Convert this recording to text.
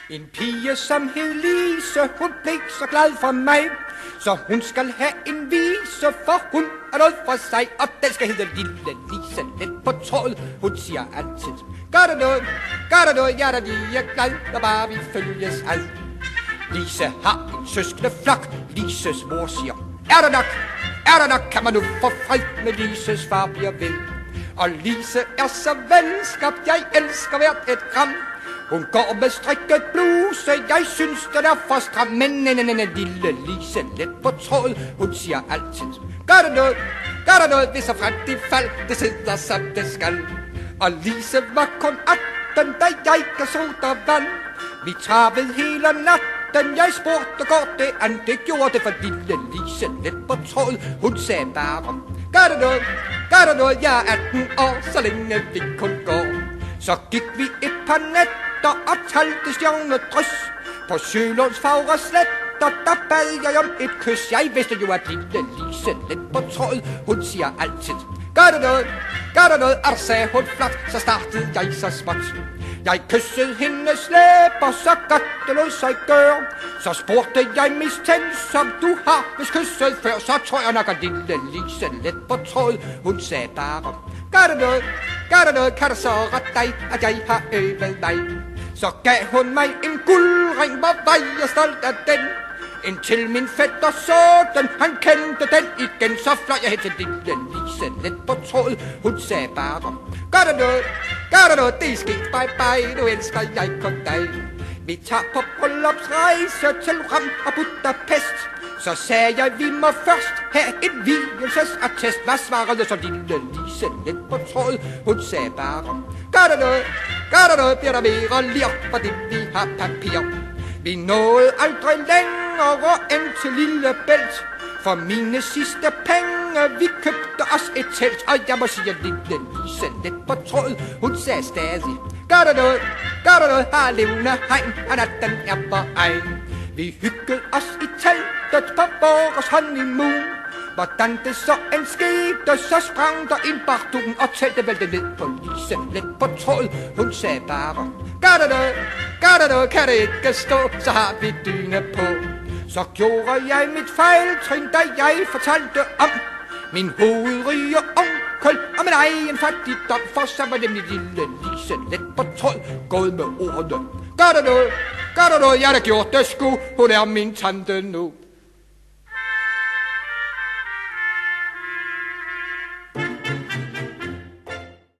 En pige, som hed Lise, hun blev så glad for mig, så hun skal have en vise, for hun er noget for sig. Og den skal hedde Lille Lise, let på tråd. Hun siger altid, gør der noget, jeg er da lige glad, når bare vi følges ad. Lise har en søskende flok, Lises mor siger, er der nok, kan man nu få fred med Lises far bliver ved. Og Lise er så venskabt, jeg elsker hvert et gram. Hun går med strikket bluse, jeg synes den er for stram. Men lille Lise, let på tråd, hun siger altid, gør der noget, hvis og frem det fald, det sidder som det skal. Og Lise var kun 18, da jeg gav sod og vand. Vi travede hele natten, jeg spurgte, går det an, det gjorde det for lille Lise, let på tråd, hun sagde bare, gør der noget, jeg er 18 år, så længe vi kun går. Så gik vi et par nætter og talte stjernedrys på Sjølunds fagre sletter, der bad jeg om et kys. Jeg vidste jo, at lille Lise, let på tråd, hun siger altid, gør der noget, og sagde hun flot, så startede jeg så småt. Jeg kyssede hendes læber, så godt det lod sig gøre. Så spurgte jeg mistænksom, du har vist kysset før. Så tror jeg nok, at lille Lise, let på tråd, hun sagde bare, gør der noget, kan det så rette dig, at jeg har øvet mig. Så gav hun mig en guldring, hvor var jeg stolt af den. Indtil min fætter så den, han kendte den igen. Så fløj jeg hen til lille Lise, let på tråd, hun sagde bare, gør der noget, det er sket, bye bye, nu elsker jeg kun dig. Vi tager på bryllupsrejse til Rom og Budapest. Så sagde jeg, vi må først have en vielsesattest. Hvad svarede så lille Lise, let på tråd, hun sagde bare, gør der noget, bliver der mere lir, fordi vi har papir. Vi nåede aldrig længere end til Lillebælt. For mine sidste penge, vi købte os et telt. Og jeg må sige, lille Lise, let på tråd, hun sagde stadig, gør der noget, har levende hegn, og natten er på egen. Vi hyggede os i teltet på vores honeymoon. Hvordan det så end skete, så sprang der en bardun, og teltet vælte ned på Lise, let på tråd, hun sagde bare, gør der noget, kan det ikke stå, så har vi dyne på. Så gjorde jeg mit fejltrin, da jeg fortalte om min hovedrige onkel og min egen fattigdom. For så var nemlig lille Lise, let på tråd, gået med ordene, gør der noget, jeg har gjort det sgu, hun er min tante nu.